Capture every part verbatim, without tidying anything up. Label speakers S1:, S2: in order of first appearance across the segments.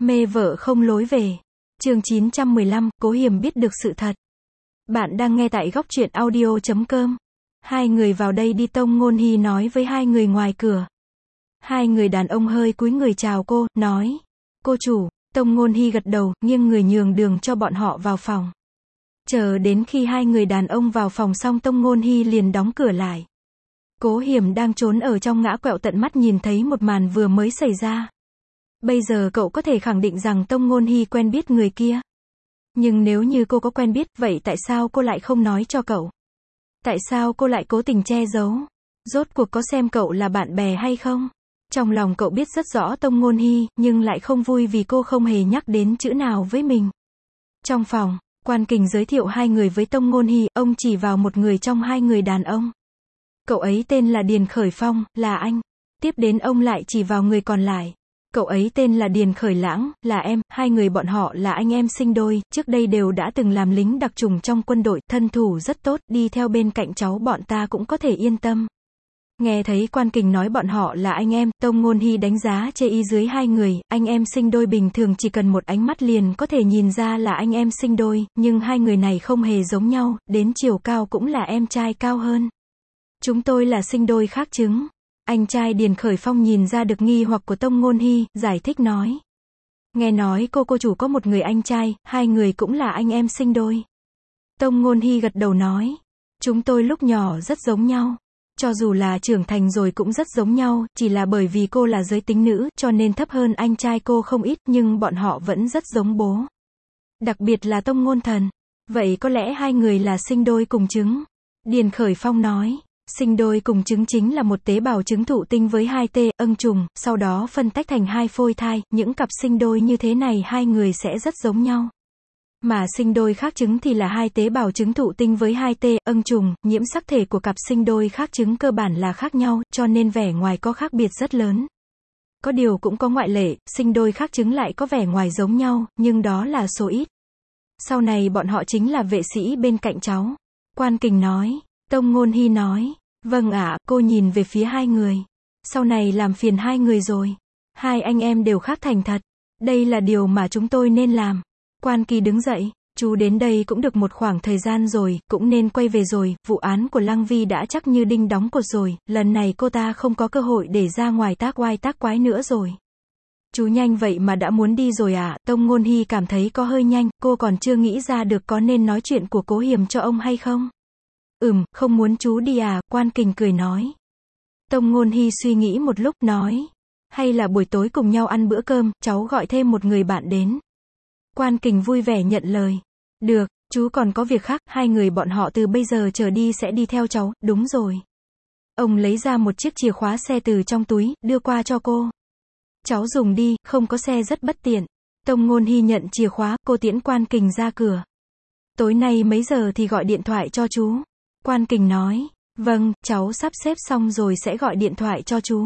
S1: Mê vợ không lối về. Chương chín trăm mười lăm, Cố Hiềm biết được sự thật. Bạn đang nghe tại góc truyện audio chấm com. Hai người vào đây đi, Tông Ngôn Hy nói với hai người ngoài cửa. Hai người đàn ông hơi cúi người chào cô, nói. Cô chủ. Tông Ngôn Hy gật đầu, nghiêng người nhường đường cho bọn họ vào phòng. Chờ đến khi hai người đàn ông vào phòng xong, Tông Ngôn Hy liền đóng cửa lại. Cố Hiềm đang trốn ở trong ngã quẹo tận mắt nhìn thấy một màn vừa mới xảy ra. Bây giờ cậu có thể khẳng định rằng Tông Ngôn Hy quen biết người kia. Nhưng nếu như cô có quen biết, vậy tại sao cô lại không nói cho cậu? Tại sao cô lại cố tình che giấu? Rốt cuộc có xem cậu là bạn bè hay không? Trong lòng cậu biết rất rõ Tông Ngôn Hy, nhưng lại không vui vì cô không hề nhắc đến chữ nào với mình. Trong phòng, Quan Kình giới thiệu hai người với Tông Ngôn Hy, ông chỉ vào một người trong hai người đàn ông. Cậu ấy tên là Điền Khởi Phong, là anh. Tiếp đến ông lại chỉ vào người còn lại. Cậu ấy tên là Điền Khởi Lãng, là em, hai người bọn họ là anh em sinh đôi, trước đây đều đã từng làm lính đặc chủng trong quân đội, thân thủ rất tốt, đi theo bên cạnh cháu bọn ta cũng có thể yên tâm. Nghe thấy Quan Kình nói bọn họ là anh em, Tông Ngôn Hy đánh giá chê y dưới hai người, anh em sinh đôi bình thường chỉ cần một ánh mắt liền có thể nhìn ra là anh em sinh đôi, nhưng hai người này không hề giống nhau, đến chiều cao cũng là em trai cao hơn. Chúng tôi là sinh đôi khác chứng. Anh trai Điền Khởi Phong nhìn ra được nghi hoặc của Tông Ngôn Hy, giải thích nói. Nghe nói cô cô chủ có một người anh trai, hai người cũng là anh em sinh đôi. Tông Ngôn Hy gật đầu nói. Chúng tôi lúc nhỏ rất giống nhau. Cho dù là trưởng thành rồi cũng rất giống nhau, chỉ là bởi vì cô là giới tính nữ, cho nên thấp hơn anh trai cô không ít, nhưng bọn họ vẫn rất giống bố. Đặc biệt là Tông Ngôn Thần. Vậy có lẽ hai người là sinh đôi cùng trứng. Điền Khởi Phong nói. Sinh đôi cùng trứng chính là một tế bào trứng thụ tinh với hai tê, âng trùng, sau đó phân tách thành hai phôi thai, những cặp sinh đôi như thế này hai người sẽ rất giống nhau. Mà sinh đôi khác trứng thì là hai tế bào trứng thụ tinh với hai tê, âng trùng, nhiễm sắc thể của cặp sinh đôi khác trứng cơ bản là khác nhau, cho nên vẻ ngoài có khác biệt rất lớn. Có điều cũng có ngoại lệ, sinh đôi khác trứng lại có vẻ ngoài giống nhau, nhưng đó là số ít. Sau này bọn họ chính là vệ sĩ bên cạnh cháu. Quan Kình nói. Tông Ngôn Hy nói. Vâng ạ, cô nhìn về phía hai người. Sau này làm phiền hai người rồi. Hai anh em đều khác thành thật. Đây là điều mà chúng tôi nên làm. Quan Kỳ đứng dậy. Chú đến đây cũng được một khoảng thời gian rồi, cũng nên quay về rồi, vụ án của Lăng Vi đã chắc như đinh đóng cột rồi, lần này cô ta không có cơ hội để ra ngoài tác oai tác quái nữa rồi. Chú nhanh vậy mà đã muốn đi rồi à? Tông Ngôn Hy cảm thấy có hơi nhanh, cô còn chưa nghĩ ra được có nên nói chuyện của Cố Hiềm cho ông hay không? Ừm, không muốn chú đi à? Quan Kình cười nói. Tông Ngôn Hy suy nghĩ một lúc, nói. Hay là buổi tối cùng nhau ăn bữa cơm, cháu gọi thêm một người bạn đến. Quan Kình vui vẻ nhận lời. Được, chú còn có việc khác, hai người bọn họ từ bây giờ trở đi sẽ đi theo cháu, đúng rồi. Ông lấy ra một chiếc chìa khóa xe từ trong túi, đưa qua cho cô. Cháu dùng đi, không có xe rất bất tiện. Tông Ngôn Hy nhận chìa khóa, cô tiễn Quan Kình ra cửa. Tối nay mấy giờ thì gọi điện thoại cho chú? Quan Kình nói. Vâng, cháu sắp xếp xong rồi sẽ gọi điện thoại cho chú.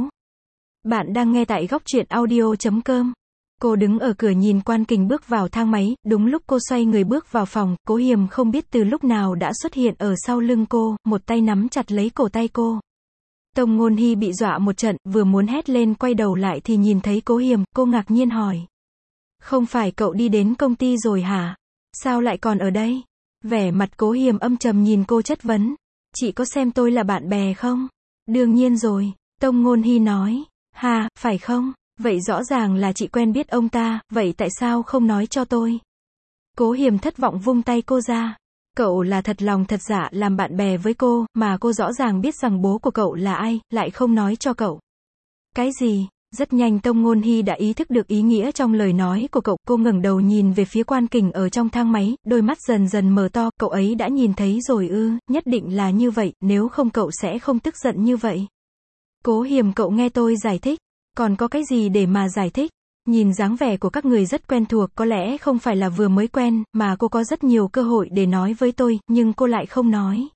S1: Bạn đang nghe tại góc truyện audio chấm com. Cô đứng ở cửa nhìn Quan Kình bước vào thang máy, đúng lúc cô xoay người bước vào phòng, Cố Hiềm không biết từ lúc nào đã xuất hiện ở sau lưng cô, một tay nắm chặt lấy cổ tay cô. Tông Ngôn Hy bị dọa một trận, vừa muốn hét lên quay đầu lại thì nhìn thấy Cố Hiềm, cô ngạc nhiên hỏi. Không phải cậu đi đến công ty rồi hả? Sao lại còn ở đây? Vẻ mặt Cố Hiềm âm trầm nhìn cô chất vấn. Chị có xem tôi là bạn bè không? Đương nhiên rồi. Tông Ngôn Hy nói. Ha, phải không? Vậy rõ ràng là chị quen biết ông ta, vậy tại sao không nói cho tôi? Cố Hiềm thất vọng vung tay cô ra. Cậu là thật lòng thật dạ làm bạn bè với cô, mà cô rõ ràng biết rằng bố của cậu là ai, lại không nói cho cậu. Cái gì? Rất nhanh Tông Ngôn Hy đã ý thức được ý nghĩa trong lời nói của cậu, cô ngẩng đầu nhìn về phía Quan Kình ở trong thang máy, đôi mắt dần dần mở to, cậu ấy đã nhìn thấy rồi ư, nhất định là như vậy, nếu không cậu sẽ không tức giận như vậy. Cố Hiềm, cậu nghe tôi giải thích, còn có cái gì để mà giải thích? Nhìn dáng vẻ của các người rất quen thuộc, có lẽ không phải là vừa mới quen, mà cô có rất nhiều cơ hội để nói với tôi, nhưng cô lại không nói.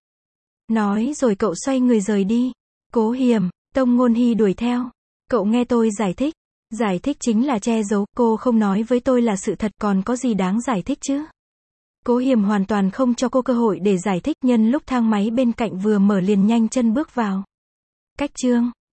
S1: Nói rồi cậu xoay người rời đi. Cố Hiềm, Tông Ngôn Hy đuổi theo. Cậu nghe tôi giải thích. Giải thích chính là che giấu, cô không nói với tôi là sự thật, còn có gì đáng giải thích chứ? Cố Hiềm hoàn toàn không cho cô cơ hội để giải thích, nhân lúc thang máy bên cạnh vừa mở liền nhanh chân bước vào. Cách chương